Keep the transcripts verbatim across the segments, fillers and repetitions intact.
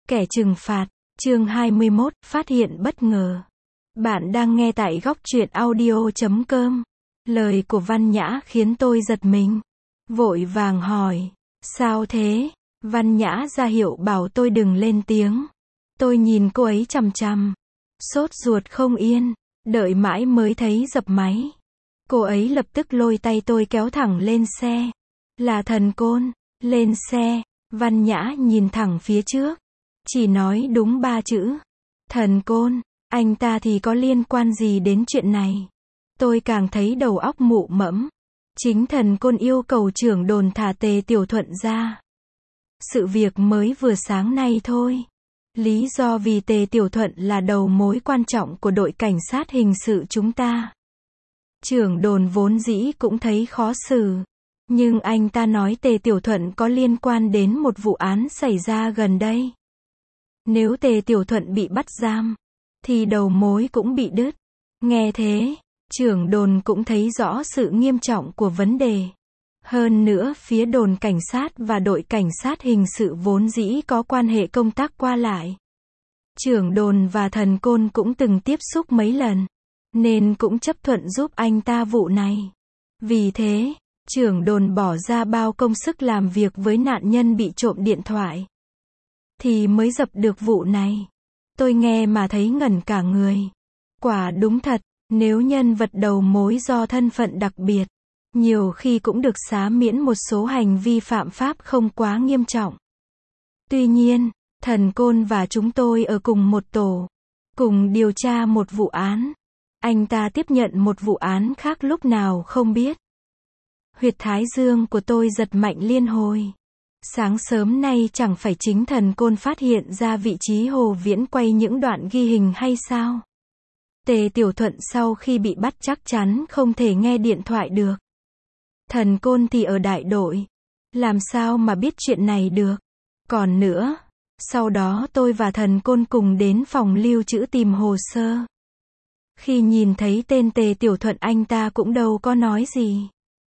Kẻ trừng phạt, chương hai mươi mốt, phát hiện bất ngờ. Bạn đang nghe tại góc truyện audio chấm com. Lời của Văn Nhã khiến tôi giật mình. Vội vàng hỏi, sao thế? Văn Nhã ra hiệu bảo tôi đừng lên tiếng. Tôi nhìn cô ấy chằm chằm, sốt ruột không yên, đợi mãi mới thấy dập máy. Cô ấy lập tức lôi tay tôi kéo thẳng lên xe. Là Thần Côn. Lên xe. Văn Nhã nhìn thẳng phía trước, chỉ nói đúng ba chữ. Thần Côn. Anh ta thì có liên quan gì đến chuyện này? Tôi càng thấy đầu óc mụ mẫm. Chính Thần Côn yêu cầu trưởng đồn thả Tề Tiểu Thuận ra. Sự việc mới vừa sáng nay thôi. Lý do vì Tề Tiểu Thuận là đầu mối quan trọng của đội cảnh sát hình sự chúng ta. Trưởng đồn vốn dĩ cũng thấy khó xử. Nhưng anh ta nói Tề Tiểu Thuận có liên quan đến một vụ án xảy ra gần đây. Nếu Tề Tiểu Thuận bị bắt giam, thì đầu mối cũng bị đứt. Nghe thế, trưởng đồn cũng thấy rõ sự nghiêm trọng của vấn đề. Hơn nữa, phía đồn cảnh sát và đội cảnh sát hình sự vốn dĩ có quan hệ công tác qua lại. Trưởng đồn và Thần Côn cũng từng tiếp xúc mấy lần, nên cũng chấp thuận giúp anh ta vụ này. Vì thế, trưởng đồn bỏ ra bao công sức làm việc với nạn nhân bị trộm điện thoại, thì mới dập được vụ này. Tôi nghe mà thấy ngẩn cả người. Quả đúng thật, nếu nhân vật đầu mối do thân phận đặc biệt, nhiều khi cũng được xá miễn một số hành vi phạm pháp không quá nghiêm trọng. Tuy nhiên, Thần Côn và chúng tôi ở cùng một tổ, cùng điều tra một vụ án. Anh ta tiếp nhận một vụ án khác lúc nào không biết. Huyệt thái dương của tôi giật mạnh liên hồi. Sáng sớm nay chẳng phải chính Thần Côn phát hiện ra vị trí Hồ Viễn quay những đoạn ghi hình hay sao? Tề Tiểu Thuận sau khi bị bắt chắc chắn không thể nghe điện thoại được. Thần Côn thì ở đại đội, làm sao mà biết chuyện này được? Còn nữa, sau đó tôi và Thần Côn cùng đến phòng lưu trữ tìm hồ sơ. Khi nhìn thấy tên Tề Tiểu Thuận anh ta cũng đâu có nói gì.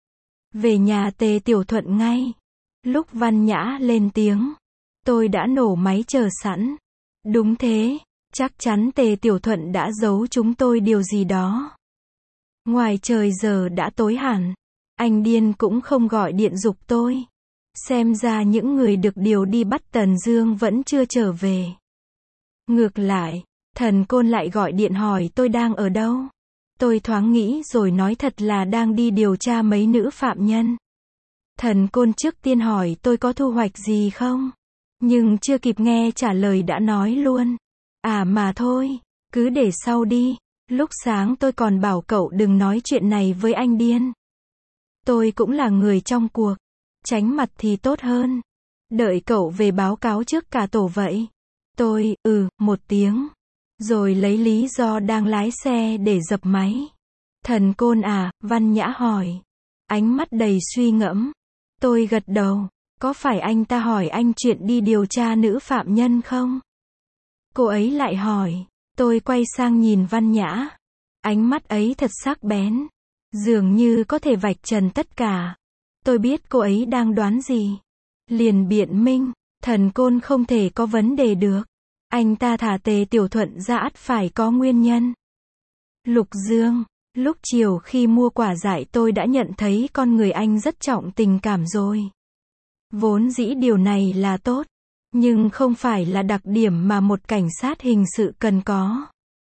Về nhà Tề Tiểu Thuận ngay. Lúc Văn Nhã lên tiếng, tôi đã nổ máy chờ sẵn. Đúng thế, chắc chắn Tề Tiểu Thuận đã giấu chúng tôi điều gì đó. Ngoài trời giờ đã tối hẳn, anh điên cũng không gọi điện giục tôi. Xem ra những người được điều đi bắt Tần Dương vẫn chưa trở về. Ngược lại, Thần Côn lại gọi điện hỏi tôi đang ở đâu. Tôi thoáng nghĩ rồi nói thật là đang đi điều tra mấy nữ phạm nhân. Thần Côn trước tiên hỏi tôi có thu hoạch gì không? Nhưng chưa kịp nghe trả lời đã nói luôn. À mà thôi, cứ để sau đi. Lúc sáng tôi còn bảo cậu đừng nói chuyện này với anh điên. Tôi cũng là người trong cuộc. Tránh mặt thì tốt hơn. Đợi cậu về báo cáo trước cả tổ vậy. Tôi, ừ, một tiếng. Rồi lấy lý do đang lái xe để dập máy. Thần Côn à, Văn Nhã hỏi. Ánh mắt đầy suy ngẫm. Tôi gật đầu. Có phải anh ta hỏi anh chuyện đi điều tra nữ phạm nhân không? Cô ấy lại hỏi. Tôi quay sang nhìn Văn Nhã. Ánh mắt ấy thật sắc bén. Dường như có thể vạch trần tất cả. Tôi biết cô ấy đang đoán gì. Liền biện minh. Thần Côn không thể có vấn đề được. Anh ta thả Tề Tiểu Thuận ra ắt phải có nguyên nhân. Lục Dương. Lúc chiều khi mua quả dại tôi đã nhận thấy con người anh rất trọng tình cảm rồi. Vốn dĩ điều này là tốt. Nhưng không phải là đặc điểm mà một cảnh sát hình sự cần có.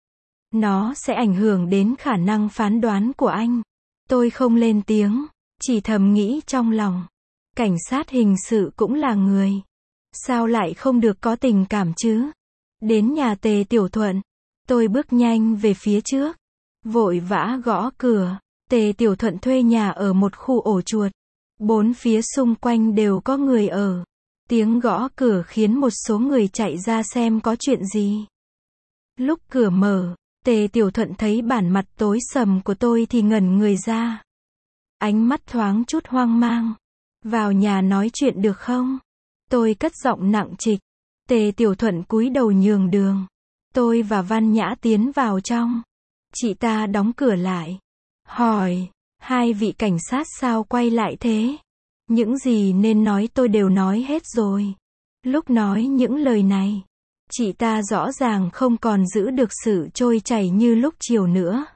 Nó sẽ ảnh hưởng đến khả năng phán đoán của anh. Tôi không lên tiếng, chỉ thầm nghĩ trong lòng. Cảnh sát hình sự cũng là người. Sao lại không được có tình cảm chứ? Đến nhà Tề Tiểu Thuận, tôi bước nhanh về phía trước. Vội vã gõ cửa. Tề Tiểu Thuận thuê nhà ở một khu ổ chuột. Bốn phía xung quanh đều có người ở. Tiếng gõ cửa khiến một số người chạy ra xem có chuyện gì. Lúc cửa mở, Tề Tiểu Thuận thấy bản mặt tối sầm của tôi thì ngẩn người ra. Ánh mắt thoáng chút hoang mang. Vào nhà nói chuyện được không? Tôi cất giọng nặng trịch. Tề Tiểu Thuận cúi đầu nhường đường. Tôi và Văn Nhã tiến vào trong. Chị ta đóng cửa lại. Hỏi, hai vị cảnh sát sao quay lại thế? Những gì nên nói tôi đều nói hết rồi. Lúc nói những lời này, Chị ta rõ ràng không còn giữ được sự trôi chảy như lúc chiều nữa.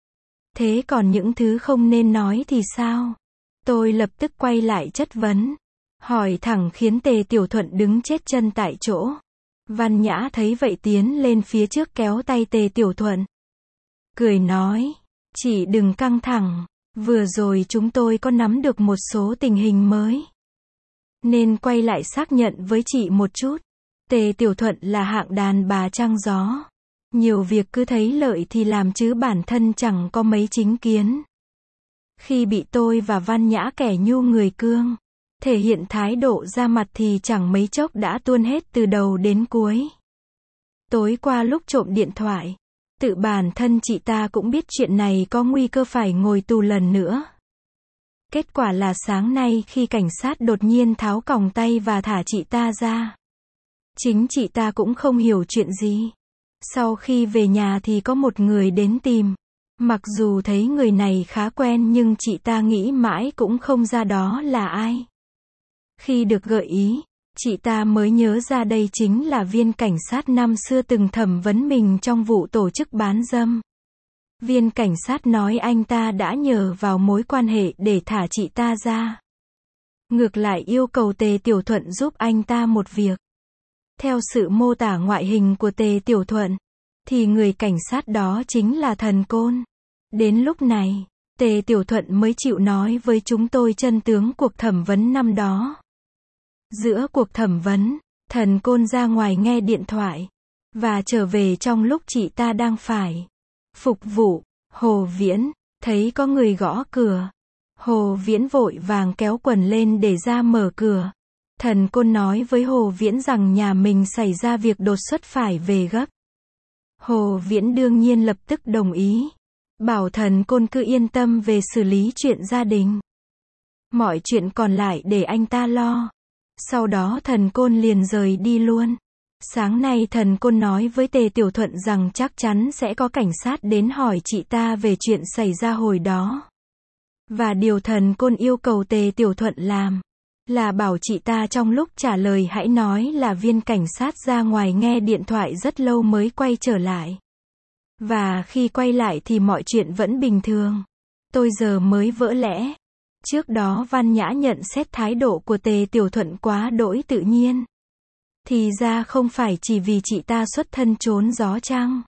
Thế còn những thứ không nên nói thì sao? Tôi lập tức quay lại chất vấn. Hỏi thẳng khiến Tề Tiểu Thuận đứng chết chân tại chỗ. Văn Nhã thấy vậy tiến lên phía trước kéo tay Tề Tiểu Thuận. Cười nói, chị đừng căng thẳng, vừa rồi chúng tôi có nắm được một số tình hình mới. Nên quay lại xác nhận với chị một chút. Tề Tiểu Thuận là hạng đàn bà trăng gió. Nhiều việc cứ thấy lợi thì làm chứ bản thân chẳng có mấy chính kiến. Khi bị tôi và Văn Nhã kẻ nhu người cương thể hiện thái độ ra mặt thì chẳng mấy chốc đã tuôn hết từ đầu đến cuối. Tối qua lúc trộm điện thoại, tự bản thân chị ta cũng biết chuyện này có nguy cơ phải ngồi tù lần nữa. Kết quả là sáng nay khi cảnh sát đột nhiên tháo còng tay và thả chị ta ra, chính chị ta cũng không hiểu chuyện gì. Sau khi về nhà thì có một người đến tìm. Mặc dù thấy người này khá quen nhưng chị ta nghĩ mãi cũng không ra đó là ai. Khi được gợi ý, chị ta mới nhớ ra đây chính là viên cảnh sát năm xưa từng thẩm vấn mình trong vụ tổ chức bán dâm. Viên cảnh sát nói anh ta đã nhờ vào mối quan hệ để thả chị ta ra. Ngược lại yêu cầu Tề Tiểu Thuận giúp anh ta một việc. Theo sự mô tả ngoại hình của Tề Tiểu Thuận, thì người cảnh sát đó chính là Thần Côn. Đến lúc này, Tề Tiểu Thuận mới chịu nói với chúng tôi chân tướng cuộc thẩm vấn năm đó. Giữa cuộc thẩm vấn, Thần Côn ra ngoài nghe điện thoại, và trở về trong lúc chị ta đang phải phục vụ. Hồ Viễn thấy có người gõ cửa. Hồ Viễn vội vàng kéo quần lên để ra mở cửa. Thần Côn nói với Hồ Viễn rằng nhà mình xảy ra việc đột xuất phải về gấp. Hồ Viễn đương nhiên lập tức đồng ý. Bảo Thần Côn cứ yên tâm về xử lý chuyện gia đình. Mọi chuyện còn lại để anh ta lo. Sau đó Thần Côn liền rời đi luôn. Sáng nay Thần Côn nói với Tề Tiểu Thuận rằng chắc chắn sẽ có cảnh sát đến hỏi chị ta về chuyện xảy ra hồi đó. Và điều Thần Côn yêu cầu Tề Tiểu Thuận làm là bảo chị ta trong lúc trả lời hãy nói là viên cảnh sát ra ngoài nghe điện thoại rất lâu mới quay trở lại. Và khi quay lại thì mọi chuyện vẫn bình thường. Tôi giờ mới vỡ lẽ. Trước đó Văn Nhã nhận xét thái độ của Tề Tiểu Thuận quá đỗi tự nhiên. Thì ra không phải chỉ vì chị ta xuất thân trốn gió chăng,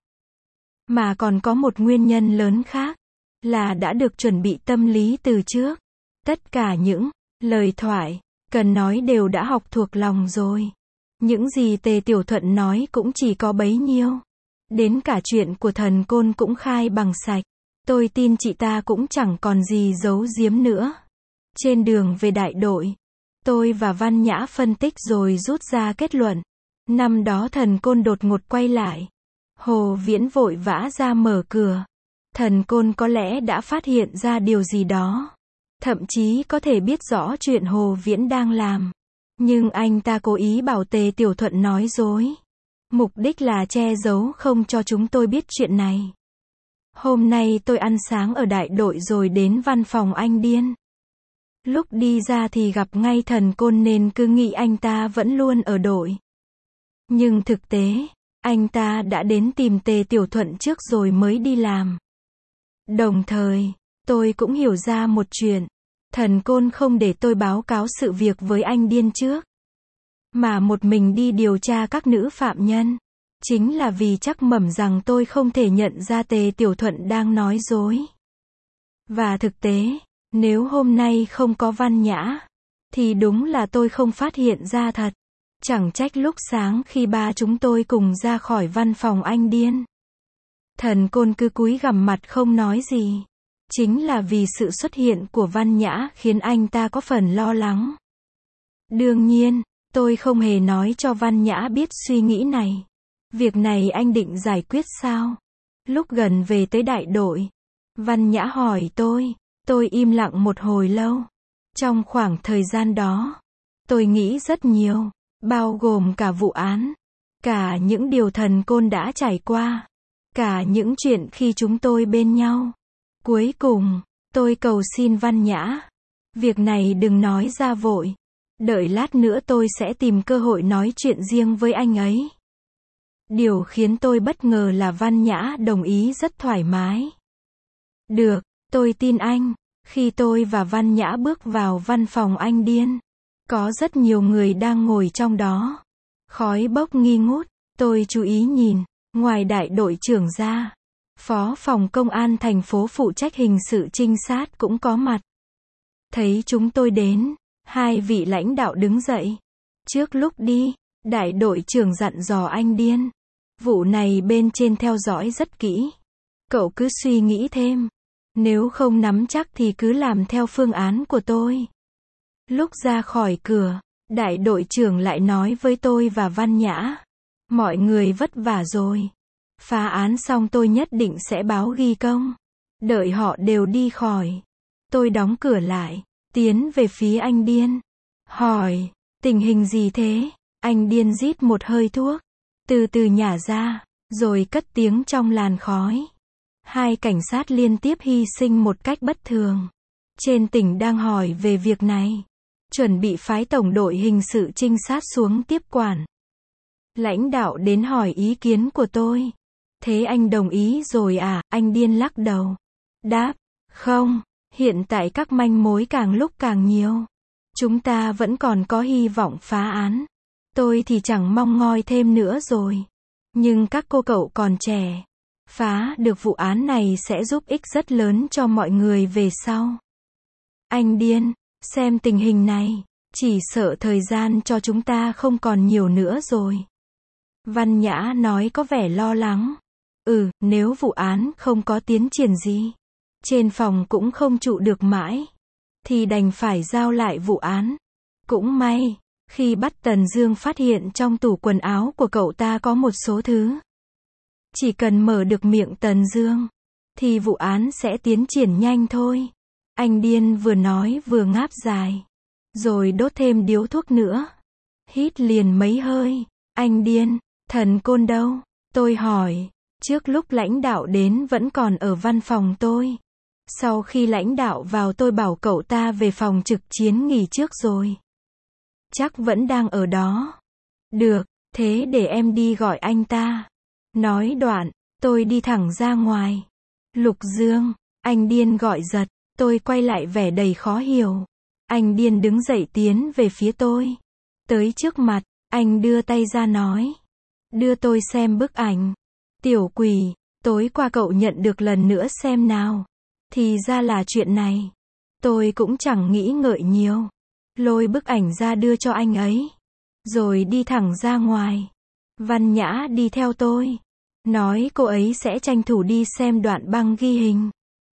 mà còn có một nguyên nhân lớn khác, là đã được chuẩn bị tâm lý từ trước. Tất cả những lời thoại cần nói đều đã học thuộc lòng rồi. Những gì Tề Tiểu Thuận nói cũng chỉ có bấy nhiêu. Đến cả chuyện của Thần Côn cũng khai bằng sạch. Tôi tin chị ta cũng chẳng còn gì giấu giếm nữa. Trên đường về đại đội, tôi và Văn Nhã phân tích rồi rút ra kết luận. Năm đó Thần Côn đột ngột quay lại. Hồ Viễn vội vã ra mở cửa. Thần Côn có lẽ đã phát hiện ra điều gì đó. Thậm chí có thể biết rõ chuyện Hồ Viễn đang làm. Nhưng anh ta cố ý bảo Tề Tiểu Thuận nói dối. Mục đích là che giấu không cho chúng tôi biết chuyện này. Hôm nay tôi ăn sáng ở đại đội rồi đến văn phòng anh Điên. Lúc đi ra thì gặp ngay Thần Côn nên cứ nghĩ anh ta vẫn luôn ở đội. Nhưng thực tế, anh ta đã đến tìm Tề Tiểu Thuận trước rồi mới đi làm. Đồng thời, tôi cũng hiểu ra một chuyện. Thần Côn không để tôi báo cáo sự việc với anh Điên trước, mà một mình đi điều tra các nữ phạm nhân. Chính là vì chắc mẩm rằng tôi không thể nhận ra Tề Tiểu Thuận đang nói dối. Và thực tế, nếu hôm nay không có Văn Nhã, thì đúng là tôi không phát hiện ra thật. Chẳng trách lúc sáng khi ba chúng tôi cùng ra khỏi văn phòng anh Điên, Thần Côn cứ cúi gằm mặt không nói gì. Chính là vì sự xuất hiện của Văn Nhã khiến anh ta có phần lo lắng. Đương nhiên, tôi không hề nói cho Văn Nhã biết suy nghĩ này. Việc này anh định giải quyết sao? Lúc gần về tới đại đội, Văn Nhã hỏi tôi. Tôi im lặng một hồi lâu. Trong khoảng thời gian đó, tôi nghĩ rất nhiều, bao gồm cả vụ án, cả những điều Thần Côn đã trải qua, cả những chuyện khi chúng tôi bên nhau. Cuối cùng, tôi cầu xin Văn Nhã, việc này đừng nói ra vội. Đợi lát nữa tôi sẽ tìm cơ hội nói chuyện riêng với anh ấy. Điều khiến tôi bất ngờ là Văn Nhã đồng ý rất thoải mái. Được, tôi tin anh. Khi tôi và Văn Nhã bước vào văn phòng anh Điên, có rất nhiều người đang ngồi trong đó. Khói bốc nghi ngút, tôi chú ý nhìn, ngoài đại đội trưởng ra, phó phòng công an thành phố phụ trách hình sự trinh sát cũng có mặt. Thấy chúng tôi đến, hai vị lãnh đạo đứng dậy. Trước lúc đi, đại đội trưởng dặn dò anh Điên. Vụ này bên trên theo dõi rất kỹ. Cậu cứ suy nghĩ thêm. Nếu không nắm chắc thì cứ làm theo phương án của tôi. Lúc ra khỏi cửa, đại đội trưởng lại nói với tôi và Văn Nhã. Mọi người vất vả rồi. Phá án xong tôi nhất định sẽ báo ghi công. Đợi họ đều đi khỏi. Tôi đóng cửa lại, tiến về phía anh Điên. Hỏi, tình hình gì thế? Anh Điên rít một hơi thuốc, từ từ nhả ra, rồi cất tiếng trong làn khói. Hai cảnh sát liên tiếp hy sinh một cách bất thường. Trên tỉnh đang hỏi về việc này. Chuẩn bị phái tổng đội hình sự trinh sát xuống tiếp quản. Lãnh đạo đến hỏi ý kiến của tôi. Thế anh đồng ý rồi à? Anh Điên lắc đầu. Đáp, không, hiện tại các manh mối càng lúc càng nhiều. Chúng ta vẫn còn có hy vọng phá án. Tôi thì chẳng mong ngoi thêm nữa rồi. Nhưng các cô cậu còn trẻ. Phá được vụ án này sẽ giúp ích rất lớn cho mọi người về sau. Anh Điên, xem tình hình này, chỉ sợ thời gian cho chúng ta không còn nhiều nữa rồi. Văn Nhã nói có vẻ lo lắng. Ừ, nếu vụ án không có tiến triển gì, trên phòng cũng không trụ được mãi, thì đành phải giao lại vụ án. Cũng may, khi bắt Tần Dương phát hiện trong tủ quần áo của cậu ta có một số thứ. Chỉ cần mở được miệng Tần Dương, thì vụ án sẽ tiến triển nhanh thôi. Anh Điên vừa nói vừa ngáp dài, rồi đốt thêm điếu thuốc nữa. Hít liền mấy hơi. Anh Điên, thần côn đâu? Tôi hỏi. Trước lúc lãnh đạo đến vẫn còn ở văn phòng tôi. Sau khi lãnh đạo vào tôi bảo cậu ta về phòng trực chiến nghỉ trước rồi. Chắc vẫn đang ở đó. Được, thế để em đi gọi anh ta. Nói đoạn, tôi đi thẳng ra ngoài. Lục Dương, anh Điên gọi giật. Tôi quay lại vẻ đầy khó hiểu. Anh Điên đứng dậy tiến về phía tôi. Tới trước mặt, anh đưa tay ra nói. Đưa tôi xem bức ảnh. Tiểu quỷ, tối qua cậu nhận được lần nữa xem nào. Thì ra là chuyện này. Tôi cũng chẳng nghĩ ngợi nhiều. Lôi bức ảnh ra đưa cho anh ấy. Rồi đi thẳng ra ngoài. Văn Nhã đi theo tôi. Nói cô ấy sẽ tranh thủ đi xem đoạn băng ghi hình.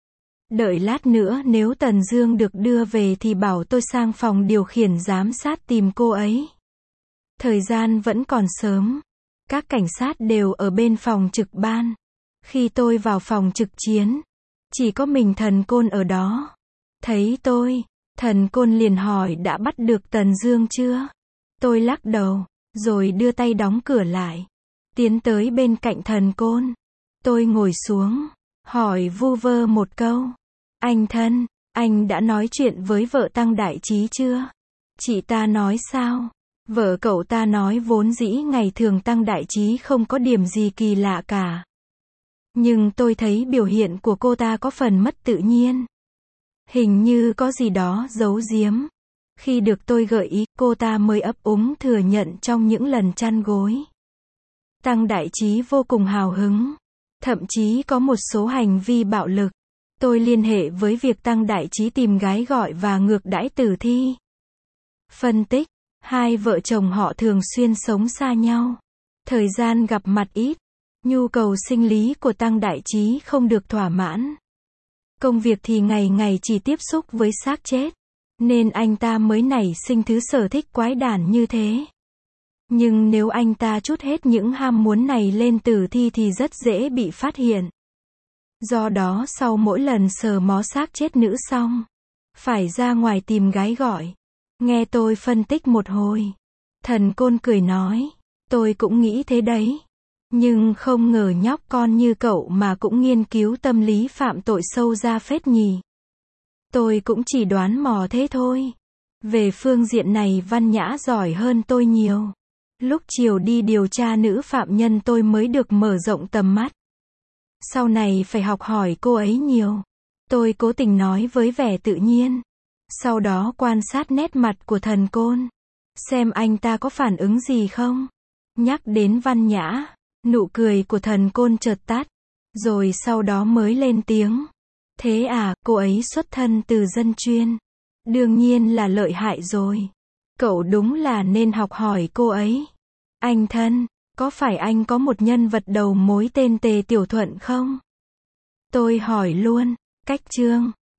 Đợi lát nữa nếu Tần Dương được đưa về thì bảo tôi sang phòng điều khiển giám sát tìm cô ấy. Thời gian vẫn còn sớm. Các cảnh sát đều ở bên phòng trực ban. Khi tôi vào phòng trực chiến, chỉ có mình thần côn ở đó. Thấy tôi, thần côn liền hỏi đã bắt được Tần Dương chưa? Tôi lắc đầu, rồi đưa tay đóng cửa lại. Tiến tới bên cạnh thần côn. Tôi ngồi xuống, hỏi vu vơ một câu. Anh thân, anh đã nói chuyện với vợ Tăng Đại Trí chưa? Chị ta nói sao? Vợ cậu ta nói vốn dĩ ngày thường Tăng Đại Trí không có điểm gì kỳ lạ cả. Nhưng tôi thấy biểu hiện của cô ta có phần mất tự nhiên. Hình như có gì đó giấu giếm. Khi được tôi gợi ý, cô ta mới ấp úng thừa nhận trong những lần chăn gối. Tăng Đại Trí vô cùng hào hứng. Thậm chí có một số hành vi bạo lực. Tôi liên hệ với việc Tăng Đại Trí tìm gái gọi và ngược đãi tử thi. Phân tích, hai vợ chồng họ thường xuyên sống xa nhau. Thời gian gặp mặt ít. Nhu cầu sinh lý của Tăng Đại Trí không được thỏa mãn. Công việc thì ngày ngày chỉ tiếp xúc với xác chết. Nên anh ta mới nảy sinh thứ sở thích quái đản như thế. Nhưng nếu anh ta trút hết những ham muốn này lên tử thi thì rất dễ bị phát hiện. Do đó sau mỗi lần sờ mó xác chết nữ xong, phải ra ngoài tìm gái gọi. Nghe tôi phân tích một hồi, thần côn cười nói, tôi cũng nghĩ thế đấy. Nhưng không ngờ nhóc con như cậu mà cũng nghiên cứu tâm lý phạm tội sâu ra phết nhỉ. Tôi cũng chỉ đoán mò thế thôi. Về phương diện này Văn Nhã giỏi hơn tôi nhiều. Lúc chiều đi điều tra nữ phạm nhân tôi mới được mở rộng tầm mắt. Sau này phải học hỏi cô ấy nhiều. Tôi cố tình nói với vẻ tự nhiên. Sau đó quan sát nét mặt của thần Côn. Xem anh ta có phản ứng gì không. Nhắc đến Văn Nhã, nụ cười của thần Côn chợt tắt. Rồi sau đó mới lên tiếng. Thế à, cô ấy xuất thân từ dân chuyên. Đương nhiên là lợi hại rồi. Cậu đúng là nên học hỏi cô ấy. Anh thân, có phải anh có một nhân vật đầu mối tên Tề Tiểu Thuận không? Tôi hỏi luôn. Cách chương